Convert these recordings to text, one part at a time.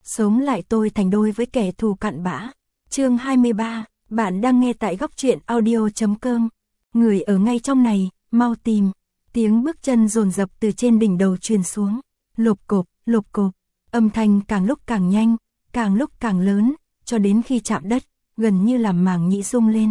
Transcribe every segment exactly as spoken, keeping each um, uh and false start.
sống lại tôi thành đôi với kẻ thù cặn bã. Chương hai mươi ba, bạn đang nghe tại góc truyện audio chấm com. Người ở ngay trong này, mau tìm. Tiếng bước chân dồn dập từ trên đỉnh đầu truyền xuống. Lộp cộp, lộp cộp. Âm thanh càng lúc càng nhanh, càng lúc càng lớn, cho đến khi chạm đất, gần như làm màng nhĩ rung lên.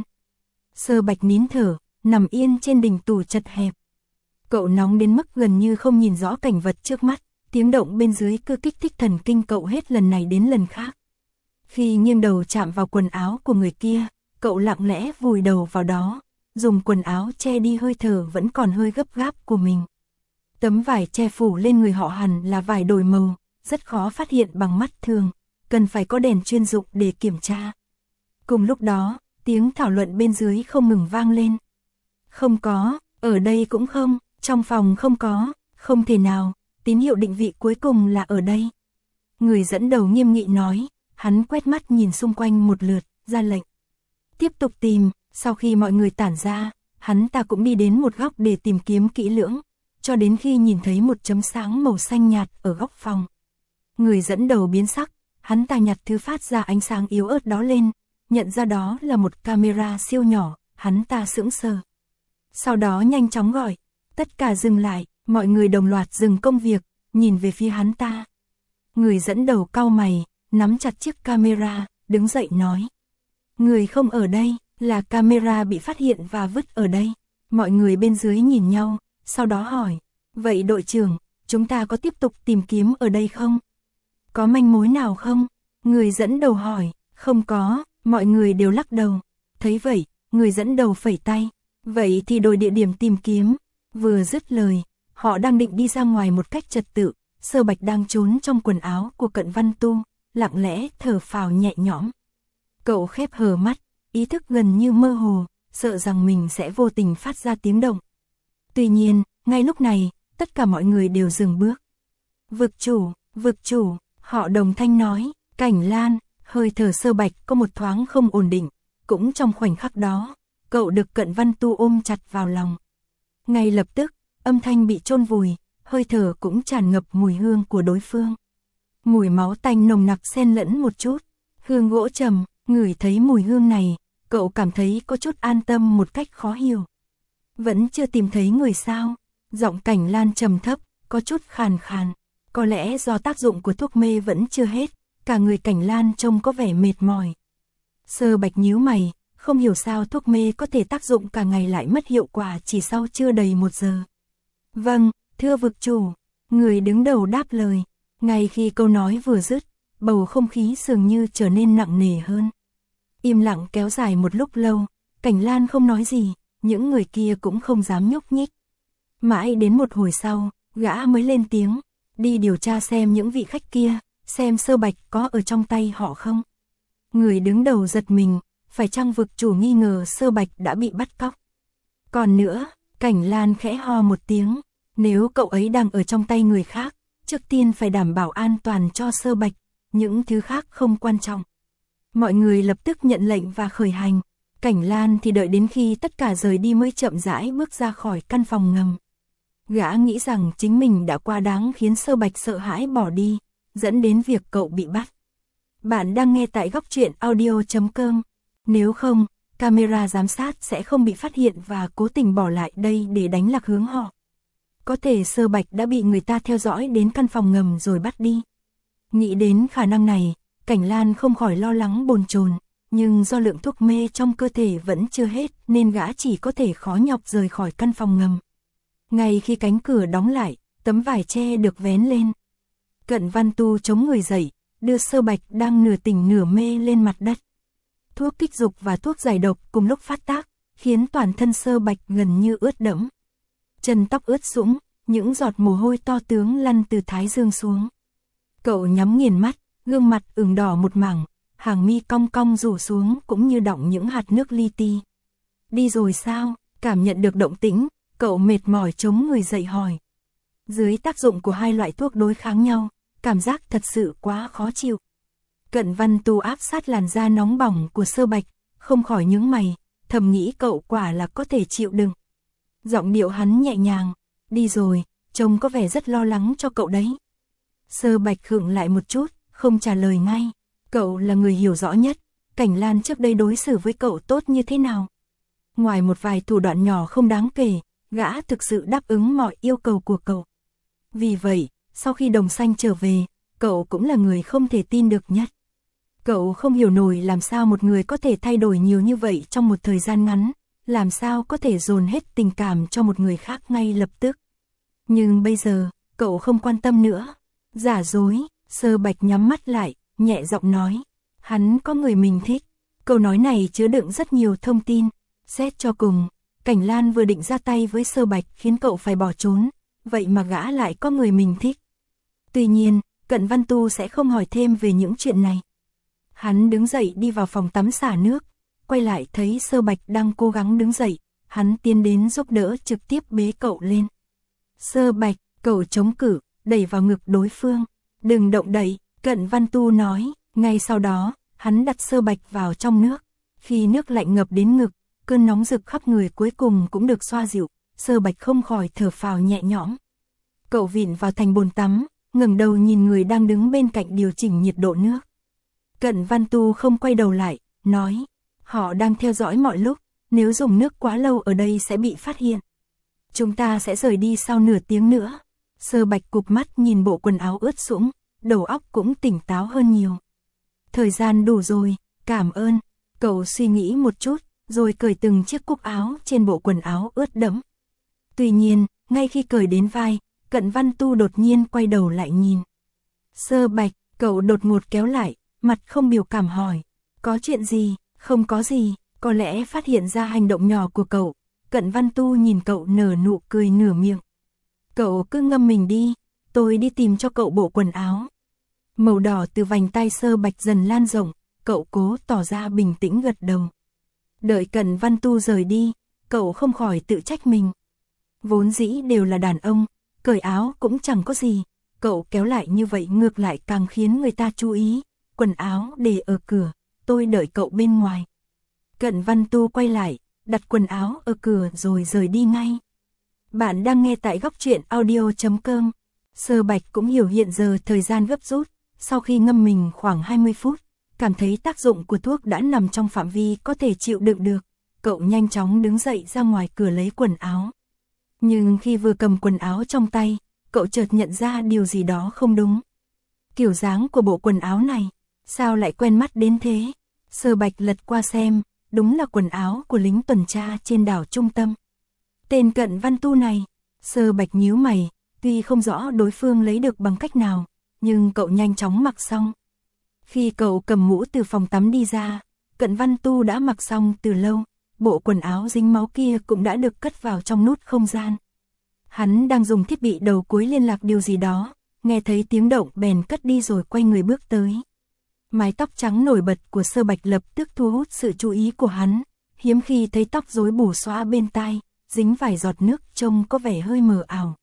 Sơ Bạch nín thở, nằm yên trên đỉnh tủ chật hẹp. Cậu nóng đến mức gần như không nhìn rõ cảnh vật trước mắt, tiếng động bên dưới cứ kích thích thần kinh cậu hết lần này đến lần khác. Khi nghiêng đầu chạm vào quần áo của người kia, cậu lặng lẽ vùi đầu vào đó, dùng quần áo che đi hơi thở vẫn còn hơi gấp gáp của mình. Tấm vải che phủ lên người họ hẳn là vải đổi màu, rất khó phát hiện bằng mắt thường, cần phải có đèn chuyên dụng để kiểm tra. Cùng lúc đó, tiếng thảo luận bên dưới không ngừng vang lên. Không có, ở đây cũng không, trong phòng không có, không thể nào, tín hiệu định vị cuối cùng là ở đây. Người dẫn đầu nghiêm nghị nói, hắn quét mắt nhìn xung quanh một lượt, ra lệnh. Tiếp tục tìm, sau khi mọi người tản ra, hắn ta cũng đi đến một góc để tìm kiếm kỹ lưỡng, cho đến khi nhìn thấy một chấm sáng màu xanh nhạt ở góc phòng. Người dẫn đầu biến sắc, hắn ta nhặt thứ phát ra ánh sáng yếu ớt đó lên, nhận ra đó là một camera siêu nhỏ, hắn ta sững sờ. Sau đó nhanh chóng gọi, tất cả dừng lại, mọi người đồng loạt dừng công việc, nhìn về phía hắn ta. Người dẫn đầu cau mày, nắm chặt chiếc camera, đứng dậy nói. Người không ở đây, là camera bị phát hiện và vứt ở đây. Mọi người bên dưới nhìn nhau, sau đó hỏi, vậy đội trưởng, chúng ta có tiếp tục tìm kiếm ở đây không? Có manh mối nào không? Người dẫn đầu hỏi, không có, mọi người đều lắc đầu. Thấy vậy, người dẫn đầu phẩy tay, vậy thì đổi địa điểm tìm kiếm. Vừa dứt lời, họ đang định đi ra ngoài một cách trật tự, Sơ Bạch đang trốn trong quần áo của Cận Văn Tu, lặng lẽ thở phào nhẹ nhõm. Cậu khép hờ mắt, ý thức gần như mơ hồ, sợ rằng mình sẽ vô tình phát ra tiếng động. Tuy nhiên, ngay lúc này, tất cả mọi người đều dừng bước. Vực chủ, vực chủ, họ đồng thanh nói, Cảnh Lan, hơi thở Sơ Bạch có một thoáng không ổn định, cũng trong khoảnh khắc đó, cậu được Cận Văn Tu ôm chặt vào lòng. Ngay lập tức, âm thanh bị chôn vùi, hơi thở cũng tràn ngập mùi hương của đối phương. Mùi máu tanh nồng nặc xen lẫn một chút, hương gỗ trầm, ngửi thấy mùi hương này, cậu cảm thấy có chút an tâm một cách khó hiểu. Vẫn chưa tìm thấy người sao? Giọng Cảnh Lan trầm thấp, có chút khàn khàn. Có lẽ do tác dụng của thuốc mê vẫn chưa hết, cả người Cảnh Lan trông có vẻ mệt mỏi. Sơ Bạch nhíu mày, không hiểu sao thuốc mê có thể tác dụng cả ngày lại mất hiệu quả chỉ sau chưa đầy một giờ. Vâng, thưa vực chủ, người đứng đầu đáp lời. Ngay khi câu nói vừa dứt, bầu không khí dường như trở nên nặng nề hơn. Im lặng kéo dài một lúc lâu, Cảnh Lan không nói gì, những người kia cũng không dám nhúc nhích. Mãi đến một hồi sau, gã mới lên tiếng, đi điều tra xem những vị khách kia, xem Sơ Bạch có ở trong tay họ không. Người đứng đầu giật mình, phải chăng vực chủ nghi ngờ Sơ Bạch đã bị bắt cóc. Còn nữa, Cảnh Lan khẽ ho một tiếng, nếu cậu ấy đang ở trong tay người khác, trước tiên phải đảm bảo an toàn cho Sơ Bạch, những thứ khác không quan trọng. Mọi người lập tức nhận lệnh và khởi hành, Cảnh Lan thì đợi đến khi tất cả rời đi mới chậm rãi bước ra khỏi căn phòng ngầm. Gã nghĩ rằng chính mình đã quá đáng khiến Sơ Bạch sợ hãi bỏ đi, dẫn đến việc cậu bị bắt. Bạn đang nghe tại góc truyện audio chấm com. Nếu không, camera giám sát sẽ không bị phát hiện và cố tình bỏ lại đây để đánh lạc hướng họ. Có thể Sơ Bạch đã bị người ta theo dõi đến căn phòng ngầm rồi bắt đi. Nghĩ đến khả năng này, Cảnh Lan không khỏi lo lắng bồn chồn, nhưng do lượng thuốc mê trong cơ thể vẫn chưa hết nên gã chỉ có thể khó nhọc rời khỏi căn phòng ngầm. Ngay khi cánh cửa đóng lại, tấm vải che được vén lên. Cận Văn Tu chống người dậy, đưa Sơ Bạch đang nửa tỉnh nửa mê lên mặt đất. Thuốc kích dục và thuốc giải độc cùng lúc phát tác, khiến toàn thân Sơ Bạch gần như ướt đẫm. Chân tóc ướt sũng, những giọt mồ hôi to tướng lăn từ thái dương xuống. Cậu nhắm nghiền mắt, gương mặt ửng đỏ một mảng, hàng mi cong cong rủ xuống cũng như đọng những hạt nước li ti. Đi rồi sao? Cảm nhận được động tĩnh, cậu mệt mỏi chống người dậy hỏi. Dưới tác dụng của hai loại thuốc đối kháng nhau, cảm giác thật sự quá khó chịu. Cận Văn Tu áp sát làn da nóng bỏng của Sơ Bạch, không khỏi nhướng mày, thầm nghĩ cậu quả là có thể chịu đựng. Giọng điệu hắn nhẹ nhàng, đi rồi, trông có vẻ rất lo lắng cho cậu đấy. Sơ Bạch khựng lại một chút, không trả lời ngay. Cậu là người hiểu rõ nhất, Cảnh Lan trước đây đối xử với cậu tốt như thế nào. Ngoài một vài thủ đoạn nhỏ không đáng kể, gã thực sự đáp ứng mọi yêu cầu của cậu. Vì vậy, sau khi Đồng Xanh trở về, cậu cũng là người không thể tin được nhất. Cậu không hiểu nổi làm sao một người có thể thay đổi nhiều như vậy trong một thời gian ngắn, làm sao có thể dồn hết tình cảm cho một người khác ngay lập tức. Nhưng bây giờ, cậu không quan tâm nữa. Giả dối, Sơ Bạch nhắm mắt lại, nhẹ giọng nói. Hắn có người mình thích. Câu nói này chứa đựng rất nhiều thông tin. Xét cho cùng, Cảnh Lan vừa định ra tay với Sơ Bạch khiến cậu phải bỏ trốn, vậy mà gã lại có người mình thích. Tuy nhiên, Cận Văn Tu sẽ không hỏi thêm về những chuyện này. Hắn đứng dậy đi vào phòng tắm xả nước, quay lại thấy Sơ Bạch đang cố gắng đứng dậy, hắn tiến đến giúp đỡ trực tiếp bế cậu lên. Sơ Bạch, cậu chống cự, đẩy vào ngực đối phương. Đừng động đậy, Cận Văn Tu nói. Ngay sau đó, hắn đặt Sơ Bạch vào trong nước. Khi nước lạnh ngập đến ngực, cơn nóng rực khắp người cuối cùng cũng được xoa dịu, Sơ Bạch không khỏi thở phào nhẹ nhõm. Cậu vịn vào thành bồn tắm, ngẩng đầu nhìn người đang đứng bên cạnh điều chỉnh nhiệt độ nước. Cận Văn Tu không quay đầu lại, nói, họ đang theo dõi mọi lúc, nếu dùng nước quá lâu ở đây sẽ bị phát hiện. Chúng ta sẽ rời đi sau nửa tiếng nữa. Sơ Bạch cụp mắt nhìn bộ quần áo ướt sũng, đầu óc cũng tỉnh táo hơn nhiều. Thời gian đủ rồi, cảm ơn. Cậu suy nghĩ một chút, rồi cởi từng chiếc cúc áo trên bộ quần áo ướt đẫm. Tuy nhiên, ngay khi cởi đến vai, Cận Văn Tu đột nhiên quay đầu lại nhìn. Sơ Bạch, cậu đột ngột kéo lại, mặt không biểu cảm hỏi. Có chuyện gì? Không có gì. Có lẽ phát hiện ra hành động nhỏ của cậu, Cận Văn Tu nhìn cậu nở nụ cười nửa miệng. Cậu cứ ngâm mình đi, tôi đi tìm cho cậu bộ quần áo. Màu đỏ từ vành tay Sơ Bạch dần lan rộng, cậu cố tỏ ra bình tĩnh gật đầu. Đợi Cận Văn Tu rời đi, cậu không khỏi tự trách mình. Vốn dĩ đều là đàn ông, cởi áo cũng chẳng có gì, cậu kéo lại như vậy ngược lại càng khiến người ta chú ý. Quần áo để ở cửa, tôi đợi cậu bên ngoài. Cận Văn Tu quay lại, đặt quần áo ở cửa rồi rời đi ngay. Bạn đang nghe tại góc truyện audio chấm com. Sơ Bạch cũng hiểu hiện giờ thời gian gấp rút, sau khi ngâm mình khoảng hai mươi phút, cảm thấy tác dụng của thuốc đã nằm trong phạm vi có thể chịu đựng được. Cậu nhanh chóng đứng dậy ra ngoài cửa lấy quần áo. Nhưng khi vừa cầm quần áo trong tay, cậu chợt nhận ra điều gì đó không đúng. Kiểu dáng của bộ quần áo này, sao lại quen mắt đến thế? Sơ Bạch lật qua xem, đúng là quần áo của lính tuần tra trên đảo Trung Tâm. Tên Cận Văn Tu này, Sơ Bạch nhíu mày, tuy không rõ đối phương lấy được bằng cách nào, nhưng cậu nhanh chóng mặc xong. Khi cậu cầm mũ từ phòng tắm đi ra, Cận Văn Tu đã mặc xong từ lâu, bộ quần áo dính máu kia cũng đã được cất vào trong nút không gian. Hắn đang dùng thiết bị đầu cuối liên lạc điều gì đó, nghe thấy tiếng động bèn cất đi rồi quay người bước tới. Mái tóc trắng nổi bật của Sơ Bạch lập tức thu hút sự chú ý của hắn, hiếm khi thấy tóc rối bù xõa bên tai, dính vài giọt nước trông có vẻ hơi mờ ảo.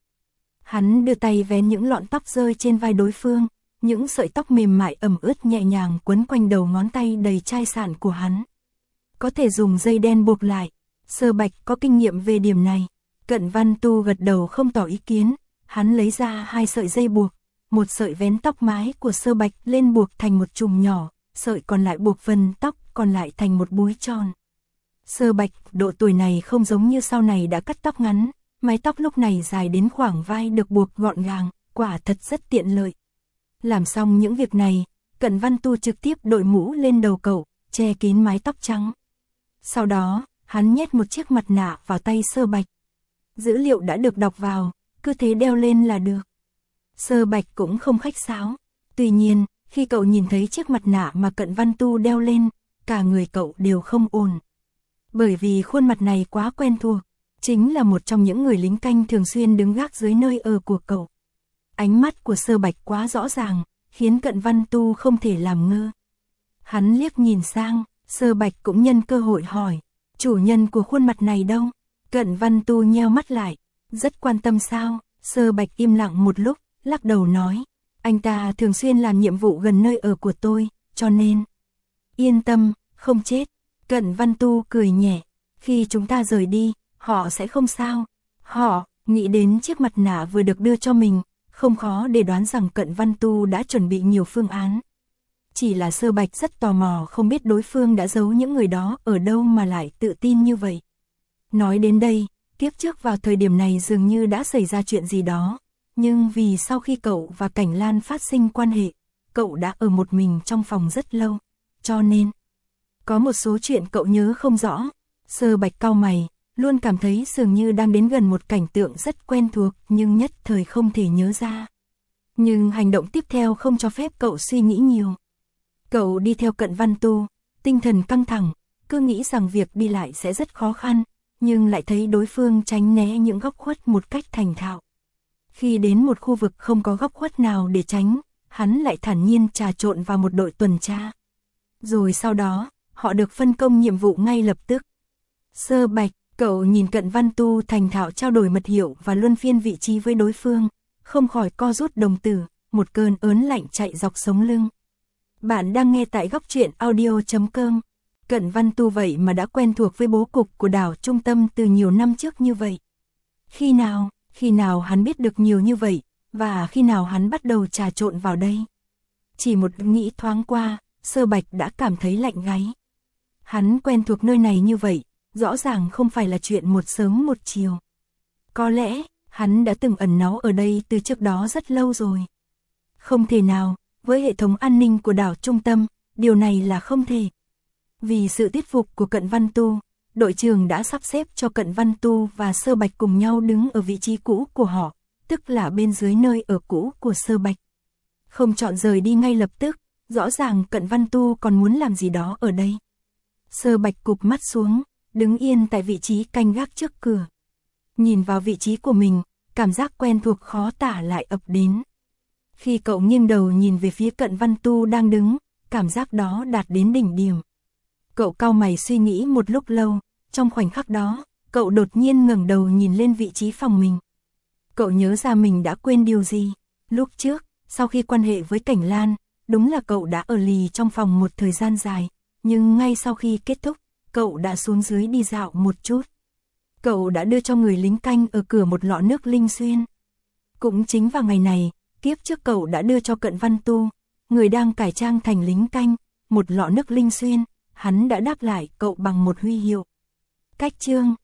Hắn đưa tay vén những lọn tóc rơi trên vai đối phương, những sợi tóc mềm mại ẩm ướt nhẹ nhàng quấn quanh đầu ngón tay đầy chai sạn của hắn. Có thể dùng dây đen buộc lại, Sơ Bạch có kinh nghiệm về điểm này. Cận Văn Tu gật đầu không tỏ ý kiến, hắn lấy ra hai sợi dây buộc, một sợi vén tóc mái của Sơ Bạch lên buộc thành một chùm nhỏ, sợi còn lại buộc phần tóc còn lại thành một búi tròn. Sơ Bạch độ tuổi này không giống như sau này đã cắt tóc ngắn, mái tóc lúc này dài đến khoảng vai được buộc gọn gàng, quả thật rất tiện lợi. Làm xong những việc này, Cận Văn Tu trực tiếp đội mũ lên đầu cậu, che kín mái tóc trắng. Sau đó, hắn nhét một chiếc mặt nạ vào tay Sơ Bạch. Dữ liệu đã được đọc vào, cứ thế đeo lên là được. Sơ Bạch cũng không khách sáo. Tuy nhiên, khi cậu nhìn thấy chiếc mặt nạ mà Cận Văn Tu đeo lên, cả người cậu đều không ổn. Bởi vì khuôn mặt này quá quen thuộc, chính là một trong những người lính canh thường xuyên đứng gác dưới nơi ở của cậu. Ánh mắt của Sơ Bạch quá rõ ràng, khiến Cận Văn Tu không thể làm ngơ. Hắn liếc nhìn sang, Sơ Bạch cũng nhân cơ hội hỏi, chủ nhân của khuôn mặt này đâu? Cận Văn Tu nheo mắt lại, rất quan tâm sao? Sơ Bạch im lặng một lúc, lắc đầu nói, anh ta thường xuyên làm nhiệm vụ gần nơi ở của tôi, cho nên... Yên tâm, không chết. Cận Văn Tu cười nhẹ, khi chúng ta rời đi, họ sẽ không sao. Họ, nghĩ đến chiếc mặt nạ vừa được đưa cho mình, không khó để đoán rằng Cận Văn Tu đã chuẩn bị nhiều phương án, Chỉ là Sơ Bạch rất tò mò không biết đối phương đã giấu những người đó ở đâu mà lại tự tin như vậy. Nói đến đây, kiếp trước vào thời điểm này dường như đã xảy ra chuyện gì đó, nhưng vì sau khi cậu và Cảnh Lan phát sinh quan hệ, cậu đã ở một mình trong phòng rất lâu, cho nên có một số chuyện cậu nhớ không rõ. Sơ Bạch cau mày, luôn cảm thấy dường như đang đến gần một cảnh tượng rất quen thuộc nhưng nhất thời không thể nhớ ra. Nhưng hành động tiếp theo không cho phép cậu suy nghĩ nhiều. Cậu đi theo Cận Văn Tu, tinh thần căng thẳng, cứ nghĩ rằng việc đi lại sẽ rất khó khăn, nhưng lại thấy đối phương tránh né những góc khuất một cách thành thạo. Khi đến một khu vực không có góc khuất nào để tránh, hắn lại thản nhiên trà trộn vào một đội tuần tra. Rồi sau đó, họ được phân công nhiệm vụ ngay lập tức. Sơ Bạch, cậu nhìn Cận Văn Tu thành thạo trao đổi mật hiệu và luân phiên vị trí với đối phương, không khỏi co rút đồng tử, một cơn ớn lạnh chạy dọc sống lưng. Bạn đang nghe tại góc truyện audio chấm com. Cận Văn Tu vậy mà đã quen thuộc với bố cục của đảo trung tâm từ nhiều năm trước như vậy. Khi nào, khi nào hắn biết được nhiều như vậy, và khi nào hắn bắt đầu trà trộn vào đây? Chỉ một nghĩ thoáng qua, Sơ Bạch đã cảm thấy lạnh gáy. Hắn quen thuộc nơi này như vậy, rõ ràng không phải là chuyện một sớm một chiều. Có lẽ, hắn đã từng ẩn náu ở đây từ trước đó rất lâu rồi. Không thể nào, với hệ thống an ninh của đảo trung tâm, điều này là không thể. Vì sự thuyết phục của Cận Văn Tu, đội trưởng đã sắp xếp cho Cận Văn Tu và Sơ Bạch cùng nhau đứng ở vị trí cũ của họ, tức là bên dưới nơi ở cũ của Sơ Bạch. Không chọn rời đi ngay lập tức, rõ ràng Cận Văn Tu còn muốn làm gì đó ở đây. Sơ Bạch cụp mắt xuống, đứng yên tại vị trí canh gác trước cửa. Nhìn vào vị trí của mình, cảm giác quen thuộc khó tả lại ập đến. Khi cậu nghiêng đầu nhìn về phía Cận Văn Tu đang đứng, cảm giác đó đạt đến đỉnh điểm. Cậu cau mày suy nghĩ một lúc lâu, trong khoảnh khắc đó, cậu đột nhiên ngẩng đầu nhìn lên vị trí phòng mình. Cậu nhớ ra mình đã quên điều gì. Lúc trước, sau khi quan hệ với Cảnh Lan, đúng là cậu đã ở lì trong phòng một thời gian dài, nhưng ngay sau khi kết thúc, cậu đã xuống dưới đi dạo một chút. Cậu đã đưa cho người lính canh ở cửa một lọ nước linh xuyên. Cũng chính vào ngày này, kiếp trước cậu đã đưa cho Cận Văn Tu, người đang cải trang thành lính canh, một lọ nước linh xuyên, hắn đã đáp lại cậu bằng một huy hiệu. Cách chương